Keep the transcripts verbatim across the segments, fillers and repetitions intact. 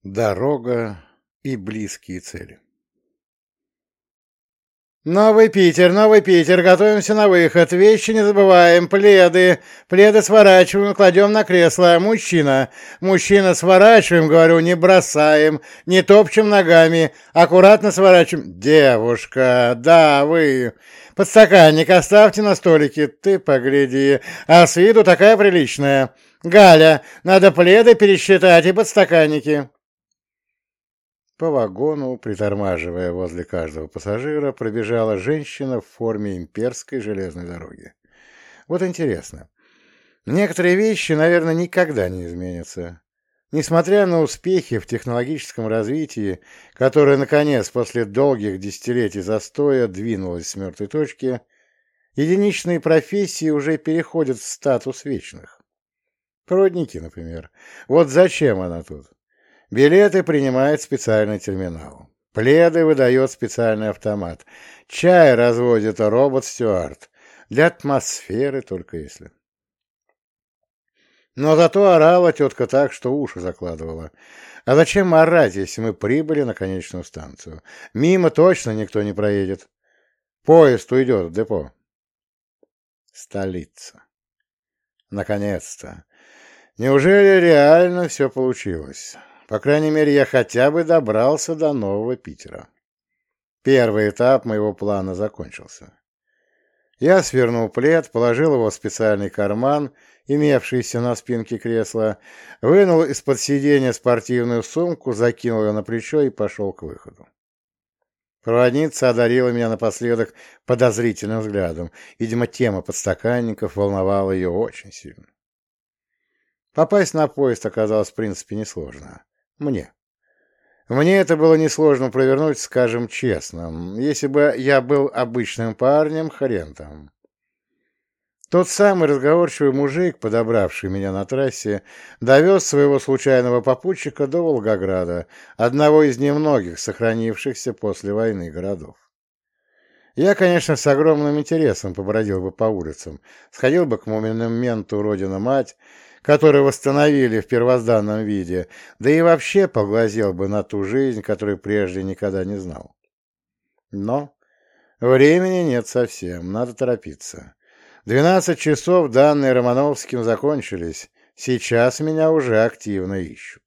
Дорога и близкие цели. «Новый Питер, Новый Питер, готовимся на выход. Вещи не забываем, пледы. Пледы сворачиваем, кладем на кресло. Мужчина, мужчина, сворачиваем, говорю, не бросаем, не топчем ногами. Аккуратно сворачиваем. Девушка, да, вы. Подстаканник оставьте на столике. Ты погляди, а с виду такая приличная. Галя, надо пледы пересчитать и подстаканники». По вагону, притормаживая возле каждого пассажира, пробежала женщина в форме имперской железной дороги. Вот интересно. Некоторые вещи, наверное, никогда не изменятся. Несмотря на успехи в технологическом развитии, которое, наконец, после долгих десятилетий застоя двинулось с мертвой точки, единичные профессии уже переходят в статус вечных. Проводники, например. Вот зачем она тут? Билеты принимает специальный терминал. Пледы выдает специальный автомат. Чай разводит робот-стюард. Для атмосферы только если. Но зато орала тетка так, что уши закладывала. А зачем орать, если мы прибыли на конечную станцию? Мимо точно никто не проедет. Поезд уйдет в депо. Столица. Наконец-то. Неужели реально все получилось? По крайней мере, я хотя бы добрался до Нового Питера. Первый этап моего плана закончился. Я свернул плед, положил его в специальный карман, имевшийся на спинке кресла, вынул из-под сиденья спортивную сумку, закинул ее на плечо и пошел к выходу. Проводница одарила меня напоследок подозрительным взглядом. Видимо, тема подстаканников волновала ее очень сильно. Попасть на поезд оказалось, в принципе, несложно. Мне. Мне это было несложно провернуть, скажем честно. Если бы я был обычным парнем, хрен там. Тот самый разговорчивый мужик, подобравший меня на трассе, довез своего случайного попутчика до Волгограда, одного из немногих сохранившихся после войны городов. Я, конечно, с огромным интересом побродил бы по улицам, сходил бы к монументу Родина-Мать, который восстановили в первозданном виде, да и вообще поглазел бы на ту жизнь, которую прежде никогда не знал. Но времени нет совсем, надо торопиться. Двенадцать часов, данные Романовским, закончились, сейчас меня уже активно ищут.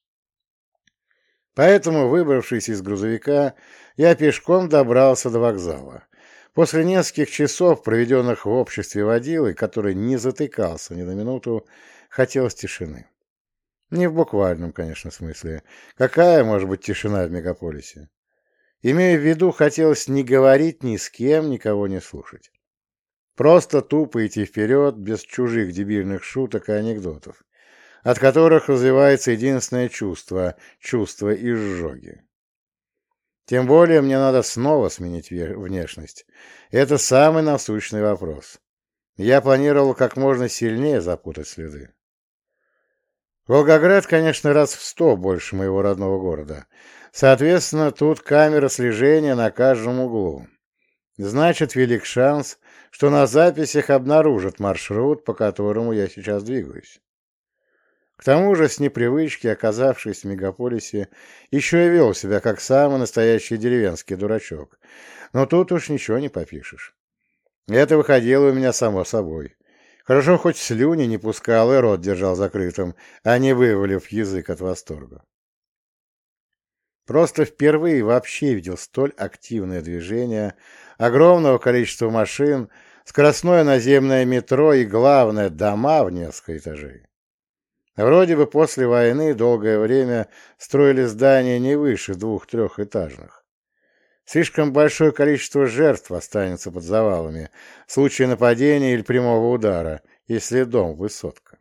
Поэтому, выбравшись из грузовика, я пешком добрался до вокзала. После нескольких часов, проведенных в обществе водилы, который не затыкался ни на минуту, хотелось тишины. Не в буквальном, конечно, смысле. Какая может быть тишина в мегаполисе? Имея в виду, хотелось не говорить ни с кем, никого не слушать. Просто тупо идти вперед, без чужих дебильных шуток и анекдотов, от которых развивается единственное чувство — чувство изжоги. Тем более мне надо снова сменить внешность. Это самый насущный вопрос. Я планировал как можно сильнее запутать следы. Волгоград, конечно, раз в сто больше моего родного города. Соответственно, тут камера слежения на каждом углу. Значит, велик шанс, что на записях обнаружат маршрут, по которому я сейчас двигаюсь. К тому же, с непривычки, оказавшись в мегаполисе, еще и вел себя как самый настоящий деревенский дурачок. Но тут уж ничего не попишешь. Это выходило у меня само собой. Хорошо, хоть слюни не пускал и рот держал закрытым, а не вывалив язык от восторга. Просто впервые вообще видел столь активное движение, огромного количества машин, скоростное наземное метро и, главное, дома в несколько этажей. Вроде бы после войны долгое время строили здания не выше двух-трехэтажных. Слишком большое количество жертв останется под завалами в случае нападения или прямого удара, если дом высотка.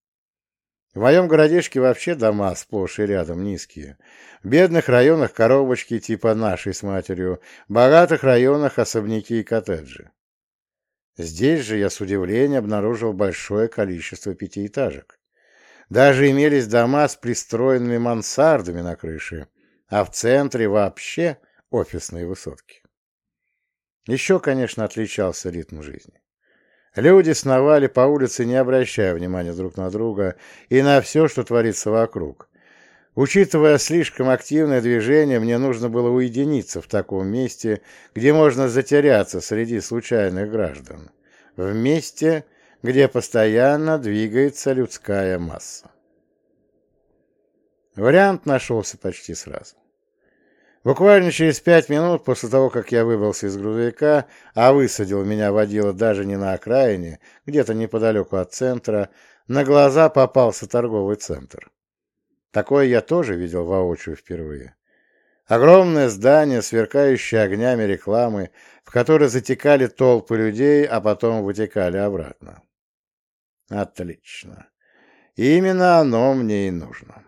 В моем городишке вообще дома сплошь и рядом низкие. В бедных районах коробочки типа нашей с матерью, в богатых районах особняки и коттеджи. Здесь же я с удивлением обнаружил большое количество пятиэтажек. Даже имелись дома с пристроенными мансардами на крыше, а в центре вообще офисные высотки. Еще, конечно, отличался ритм жизни. Люди сновали по улице, не обращая внимания друг на друга и на все, что творится вокруг. Учитывая слишком активное движение, мне нужно было уединиться в таком месте, где можно затеряться среди случайных граждан, в месте, где постоянно двигается людская масса. Вариант нашелся почти сразу. Буквально через пять минут после того, как я выбрался из грузовика, а высадил меня водила даже не на окраине, где-то неподалеку от центра, на глаза попался торговый центр. Такое я тоже видел воочию впервые. Огромное здание, сверкающее огнями рекламы, в которое затекали толпы людей, а потом вытекали обратно. Отлично. Именно оно мне и нужно.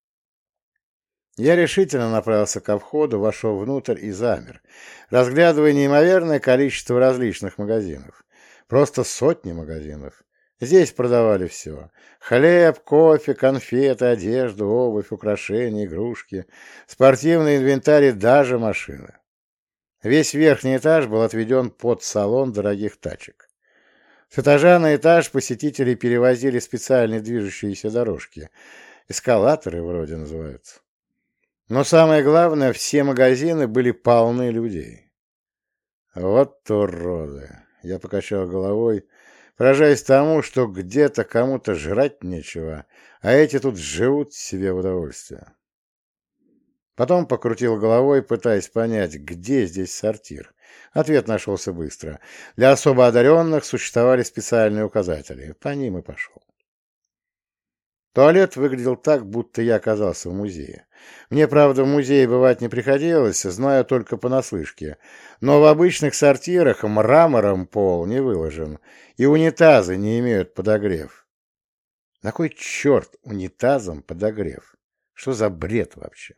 Я решительно направился ко входу, вошел внутрь и замер, разглядывая неимоверное количество различных магазинов. Просто сотни магазинов. Здесь продавали все. Хлеб, кофе, конфеты, одежду, обувь, украшения, игрушки, спортивный инвентарь и даже машины. Весь верхний этаж был отведен под салон дорогих тачек. С этажа на этаж посетители перевозили специальные движущиеся дорожки. Эскалаторы вроде называются. Но самое главное, все магазины были полны людей. Вот уроды! Я покачал головой, поражаясь тому, что где-то кому-то жрать нечего, а эти тут живут себе в удовольствие. Потом покрутил головой, пытаясь понять, где здесь сортир. Ответ нашелся быстро. Для особо одаренных существовали специальные указатели. По ним и пошел. Туалет выглядел так, будто я оказался в музее. Мне, правда, в музее бывать не приходилось, знаю только понаслышке. Но в обычных сортирах мрамором пол не выложен, и унитазы не имеют подогрев. На кой черт унитазом подогрев? Что за бред вообще?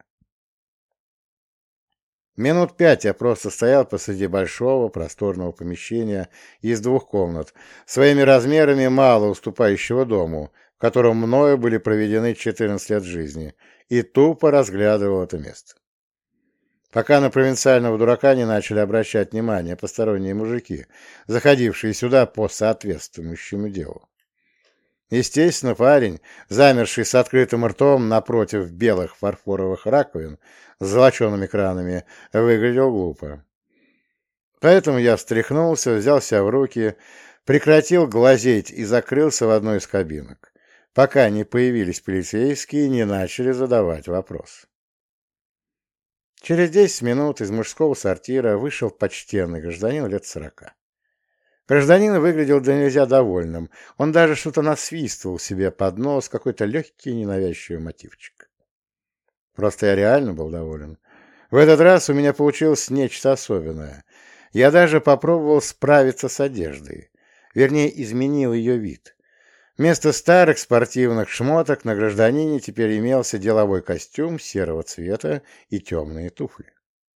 Минут пять я просто стоял посреди большого просторного помещения из двух комнат, своими размерами мало уступающего дому, в котором мною были проведены четырнадцать лет жизни, и тупо разглядывал это место. Пока на провинциального дурака не начали обращать внимание посторонние мужики, заходившие сюда по соответствующему делу. Естественно, парень, замерший с открытым ртом напротив белых фарфоровых раковин с золочеными кранами, выглядел глупо. Поэтому я встряхнулся, взял себя в руки, прекратил глазеть и закрылся в одной из кабинок, пока не появились полицейские и не начали задавать вопрос. Через десять минут из мужского сортира вышел почтенный гражданин лет сорока. Гражданин выглядел да нельзя довольным, он даже что-то насвистывал себе под нос, какой-то легкий ненавязчивый мотивчик. Просто я реально был доволен. В этот раз у меня получилось нечто особенное. Я даже попробовал справиться с одеждой, вернее, изменил ее вид. Вместо старых спортивных шмоток на гражданине теперь имелся деловой костюм серого цвета и темные туфли.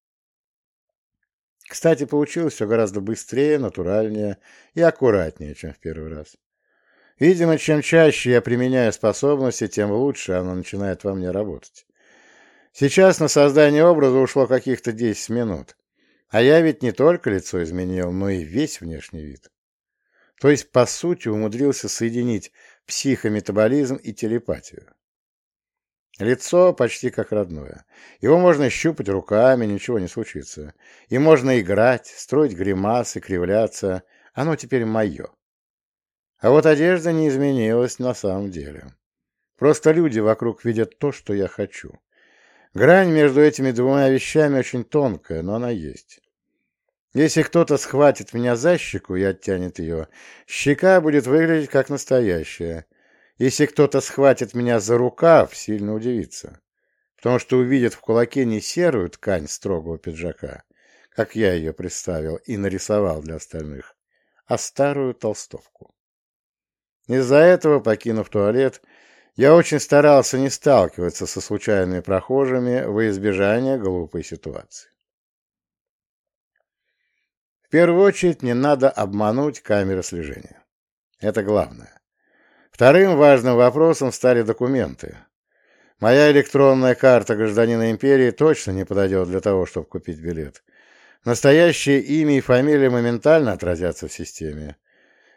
Кстати, получилось все гораздо быстрее, натуральнее и аккуратнее, чем в первый раз. Видимо, чем чаще я применяю способности, тем лучше она начинает во мне работать. Сейчас на создание образа ушло каких-то десять минут, а я ведь не только лицо изменил, но и весь внешний вид. То есть, по сути, умудрился соединить психометаболизм и телепатию. Лицо почти как родное. Его можно щупать руками, ничего не случится. И можно играть, строить гримасы, кривляться. Оно теперь мое. А вот одежда не изменилась на самом деле. Просто люди вокруг видят то, что я хочу. Грань между этими двумя вещами очень тонкая, но она есть. Если кто-то схватит меня за щеку и оттянет ее, щека будет выглядеть как настоящая. Если кто-то схватит меня за рукав, сильно удивится, потому что увидит в кулаке не серую ткань строгого пиджака, как я ее представил и нарисовал для остальных, а старую толстовку. Из-за этого, покинув туалет, я очень старался не сталкиваться со случайными прохожими во избежание глупой ситуации. В первую очередь, не надо обмануть камеры слежения. Это главное. Вторым важным вопросом стали документы. Моя электронная карта гражданина империи точно не подойдет для того, чтобы купить билет. Настоящее имя и фамилия моментально отразятся в системе.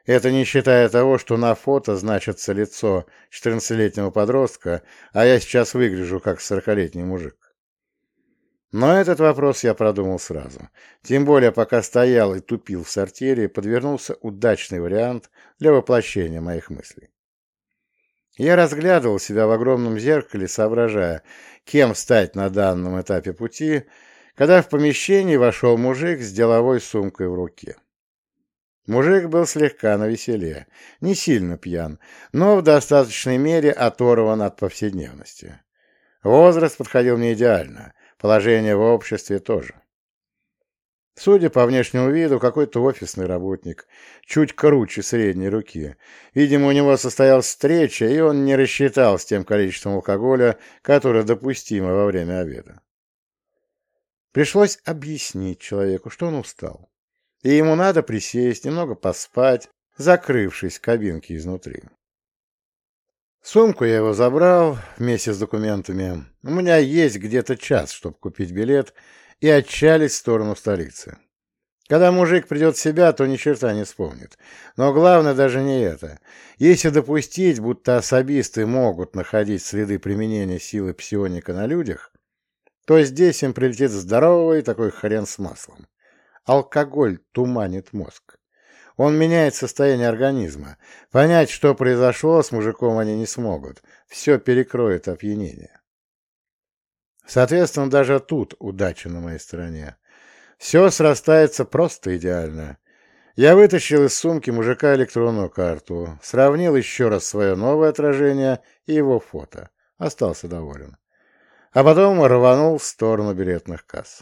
Это не считая того, что на фото значится лицо четырнадцатилетнего подростка, а я сейчас выгляжу как сорокалетний мужик. Но этот вопрос я продумал сразу. Тем более, пока стоял и тупил в сортире, подвернулся удачный вариант для воплощения моих мыслей. Я разглядывал себя в огромном зеркале, соображая, кем стать на данном этапе пути, когда в помещение вошел мужик с деловой сумкой в руке. Мужик был слегка навеселе, не сильно пьян, но в достаточной мере оторван от повседневности. Возраст подходил мне идеально, положение в обществе тоже. Судя по внешнему виду, какой-то офисный работник, чуть круче средней руки. Видимо, у него состоялась встреча, и он не рассчитал с тем количеством алкоголя, которое допустимо во время обеда. Пришлось объяснить человеку, что он устал, и ему надо присесть, немного поспать, закрывшись в кабинке изнутри. Сумку я его забрал вместе с документами. У меня есть где-то час, чтобы купить билет и отчалить в сторону столицы. Когда мужик придет в себя, то ни черта не вспомнит. Но главное даже не это. Если допустить, будто особисты могут находить следы применения силы псионика на людях, то здесь им прилетит здоровый такой хрен с маслом. Алкоголь туманит мозг. Он меняет состояние организма. Понять, что произошло с мужиком, они не смогут. Все перекроет опьянение. Соответственно, даже тут удача на моей стороне. Все срастается просто идеально. Я вытащил из сумки мужика электронную карту, сравнил еще раз свое новое отражение и его фото. Остался доволен. А потом рванул в сторону билетных касс.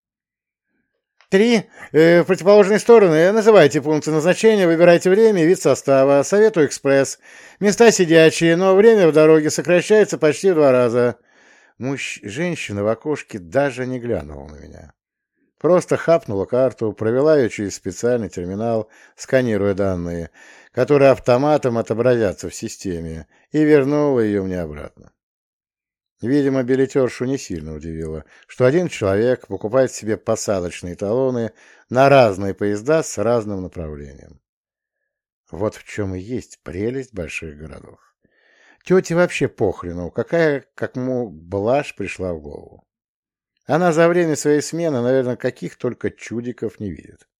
Три. Э, в противоположные стороны. Называйте пункты назначения, выбирайте время и вид состава. Советую экспресс. Места сидячие, но время в дороге сокращается почти в два раза. Мужч... Женщина в окошке даже не глянула на меня. Просто хапнула карту, провела ее через специальный терминал, сканируя данные, которые автоматом отобразятся в системе, и вернула ее мне обратно. Видимо, билетершу не сильно удивило, что один человек покупает себе посадочные талоны на разные поезда с разным направлением. Вот в чем и есть прелесть больших городов. Тете вообще похрену, какая, как му, блажь пришла в голову. Она за время своей смены, наверное, каких только чудиков не видит.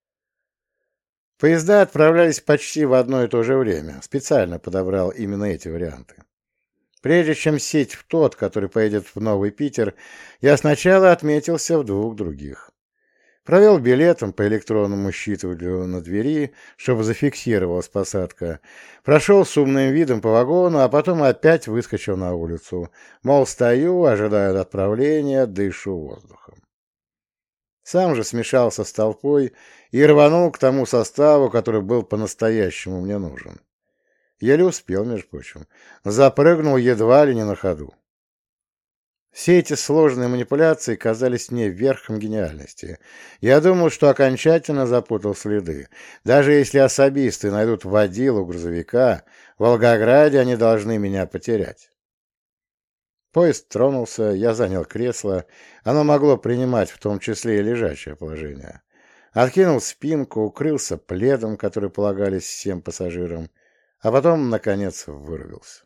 Поезда отправлялись почти в одно и то же время. Специально подобрал именно эти варианты. Прежде чем сесть в тот, который поедет в Новый Питер, я сначала отметился в двух других. Провел билетом по электронному считывателю на двери, чтобы зафиксировалась посадка. Прошел с умным видом по вагону, а потом опять выскочил на улицу. Мол, стою, ожидаю отправления, дышу воздухом. Сам же смешался с толпой и рванул к тому составу, который был по-настоящему мне нужен. Еле успел, между прочим. Запрыгнул едва ли не на ходу. Все эти сложные манипуляции казались мне верхом гениальности. Я думал, что окончательно запутал следы. Даже если особисты найдут водилу грузовика, в Волгограде они должны меня потерять. Поезд тронулся, я занял кресло. Оно могло принимать в том числе и лежачее положение. Откинул спинку, укрылся пледом, который полагались всем пассажирам, а потом, наконец, вырубился.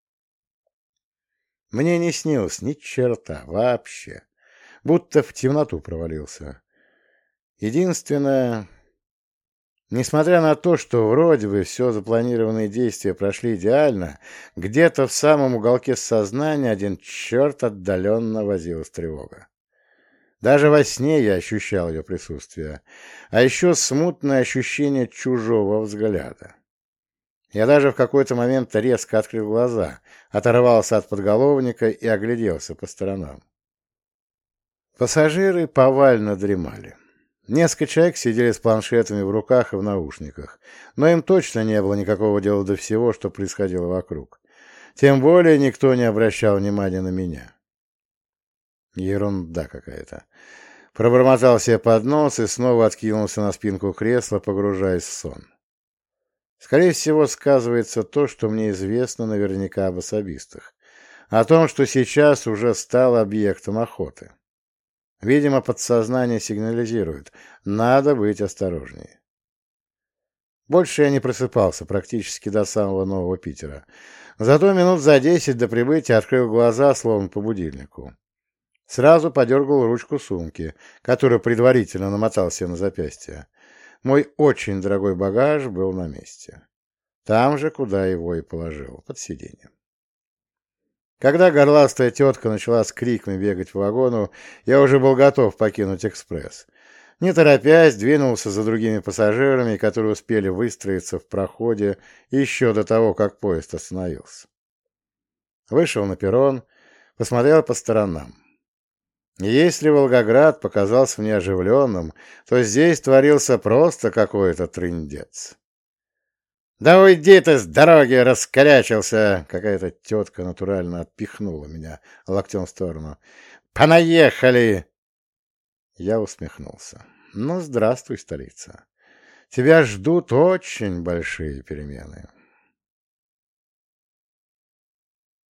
Мне не снилось ни черта вообще, будто в темноту провалился. Единственное, несмотря на то, что вроде бы все запланированные действия прошли идеально, где-то в самом уголке сознания один черт отдаленно возилась тревога. Даже во сне я ощущал ее присутствие, а еще смутное ощущение чужого взгляда. Я даже в какой-то момент резко открыл глаза, оторвался от подголовника и огляделся по сторонам. Пассажиры повально дремали. Несколько человек сидели с планшетами в руках и в наушниках, но им точно не было никакого дела до всего, что происходило вокруг. Тем более никто не обращал внимания на меня. Ерунда какая-то. Пробормотал себе под нос и снова откинулся на спинку кресла, погружаясь в сон. Скорее всего, сказывается то, что мне известно наверняка об особистах, о том, что сейчас уже стал объектом охоты. Видимо, подсознание сигнализирует, надо быть осторожнее. Больше я не просыпался практически до самого Нового Питера. Зато минут за десять до прибытия открыл глаза, словно по будильнику. Сразу подергал ручку сумки, которую предварительно намотал себе на запястье. Мой очень дорогой багаж был на месте. Там же, куда его и положил, под сиденьем. Когда горластая тетка начала с криками бегать по вагону, я уже был готов покинуть экспресс. Не торопясь, двинулся за другими пассажирами, которые успели выстроиться в проходе еще до того, как поезд остановился. Вышел на перрон, посмотрел по сторонам. Если Волгоград показался мне оживленным, то здесь творился просто какой-то трындец. «Да уйди ты с дороги, раскорячился!» Какая-то тетка натурально отпихнула меня локтем в сторону. «Понаехали!» Я усмехнулся. «Ну, здравствуй, столица. Тебя ждут очень большие перемены».